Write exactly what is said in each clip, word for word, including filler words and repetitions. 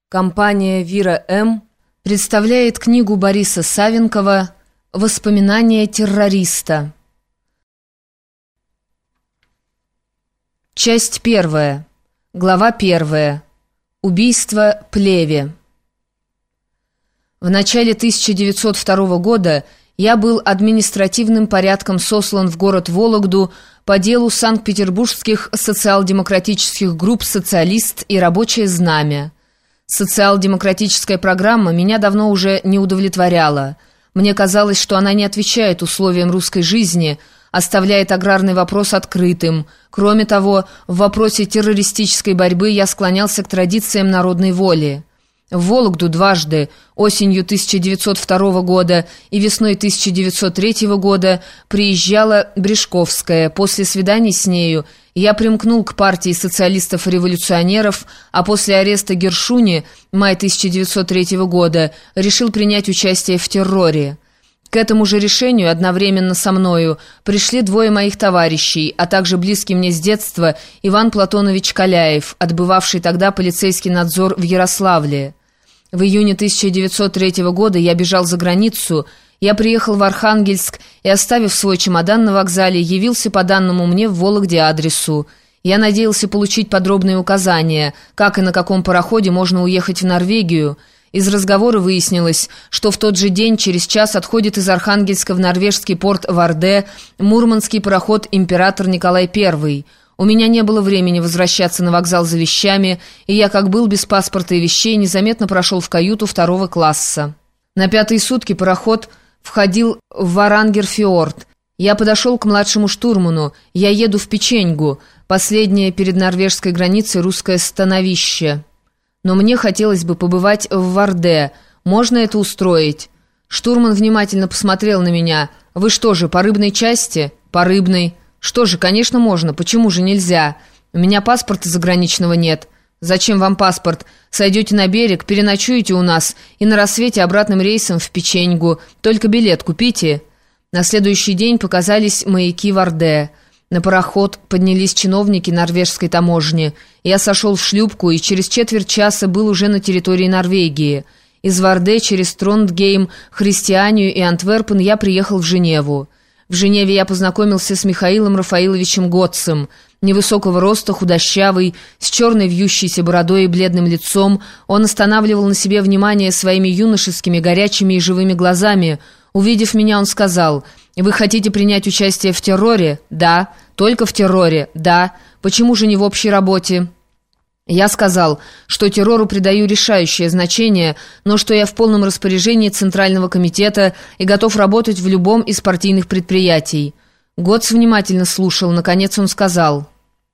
Компания «Вира М.» представляет книгу Бориса Савенкова «Воспоминания террориста». Часть первая. Глава первая. Убийство Плеве. В начале тысяча девятьсот второго года я был административным порядком сослан в город Вологду по делу санкт-петербургских социал-демократических групп «Социалист» и «Рабочее знамя». Социал-демократическая программа меня давно уже не удовлетворяла. Мне казалось, что она не отвечает условиям русской жизни, оставляет аграрный вопрос открытым. Кроме того, в вопросе террористической борьбы я склонялся к традициям народной воли. В Вологду дважды, осенью тысяча девятьсот второго года и весной тысяча девятьсот третьего года, приезжала Брешковская. После свиданий с нею я примкнул к партии социалистов-революционеров, а после ареста Гершуни, май тысяча девятьсот третьего года, решил принять участие в терроре. К этому же решению одновременно со мною пришли двое моих товарищей, а также близкий мне с детства Иван Платонович Каляев, отбывавший тогда полицейский надзор в Ярославле. В июне тысяча девятьсот третьего года я бежал за границу. Я приехал в Архангельск и, оставив свой чемодан на вокзале, явился по данному мне в Вологде адресу. Я надеялся получить подробные указания, как и на каком пароходе можно уехать в Норвегию. Из разговора выяснилось, что в тот же день через час отходит из Архангельска в норвежский порт Варде мурманский пароход «Император Николай Первый». У меня не было времени возвращаться на вокзал за вещами, и я, как был без паспорта и вещей, незаметно прошел в каюту второго класса. На пятые сутки пароход входил в Варангерфьорд. Я подошел к младшему штурману. Я еду в Печеньгу, последнее перед норвежской границей русское становище. Но мне хотелось бы побывать в Варде. Можно это устроить? Штурман внимательно посмотрел на меня. «Вы что же, по рыбной части?» «По рыбной». «Что же, конечно, можно. Почему же нельзя? У меня паспорта заграничного нет». «Зачем вам паспорт? Сойдете на берег, переночуете у нас и на рассвете обратным рейсом в Печеньгу. Только билет купите». На следующий день показались маяки Варде. На пароход поднялись чиновники норвежской таможни. Я сошел в шлюпку и через четверть часа был уже на территории Норвегии. Из Варде через Трондгейм, Христианию и Антверпен я приехал в Женеву. В Женеве я познакомился с Михаилом Рафаиловичем Готцем. Невысокого роста, худощавый, с черной вьющейся бородой и бледным лицом, он останавливал на себе внимание своими юношескими, горячими и живыми глазами. Увидев меня, он сказал: «Вы хотите принять участие в терроре?» «Да». «Только в терроре?» «Да». «Почему же не в общей работе?» Я сказал, что террору придаю решающее значение, но что я в полном распоряжении Центрального комитета и готов работать в любом из партийных предприятий. Готц внимательно слушал. Наконец он сказал: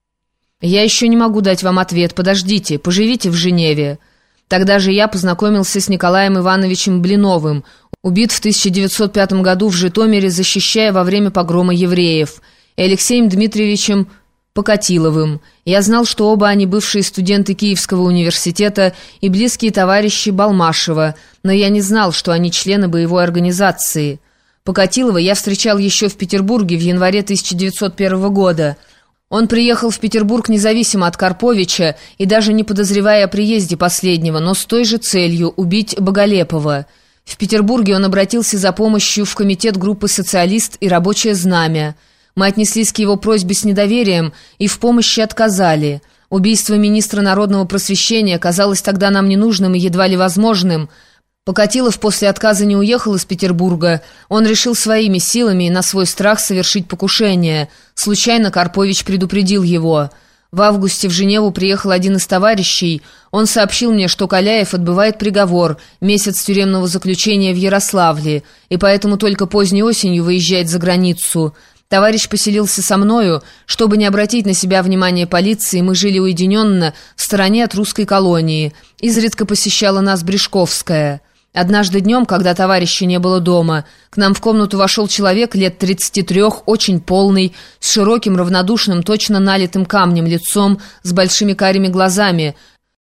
«Я еще не могу дать вам ответ. Подождите, поживите в Женеве». Тогда же я познакомился с Николаем Ивановичем Блиновым, убит в тысяча девятьсот пятом году в Житомире, защищая во время погрома евреев, и Алексеем Дмитриевичем Покатиловым. Я знал, что оба они бывшие студенты Киевского университета и близкие товарищи Балмашева, но я не знал, что они члены боевой организации. Покатилова я встречал еще в Петербурге в январе тысяча девятьсот первого года. Он приехал в Петербург независимо от Карповича и даже не подозревая о приезде последнего, но с той же целью – убить Боголепова. В Петербурге он обратился за помощью в комитет группы «Социалист» и «Рабочее знамя». Мы отнеслись к его просьбе с недоверием и в помощи отказали. Убийство министра народного просвещения казалось тогда нам ненужным и едва ли возможным. Покатилов после отказа не уехал из Петербурга. Он решил своими силами и на свой страх совершить покушение. Случайно Карпович предупредил его. В августе в Женеву приехал один из товарищей. Он сообщил мне, что Каляев отбывает приговор, месяц тюремного заключения в Ярославле, и поэтому только поздней осенью выезжает за границу. Товарищ поселился со мною. Чтобы не обратить на себя внимание полиции, мы жили уединенно, в стороне от русской колонии. Изредка посещала нас Брешковская. Однажды днем, когда товарища не было дома, к нам в комнату вошел человек лет тридцати трех, очень полный, с широким, равнодушным, точно налитым камнем лицом, с большими карими глазами.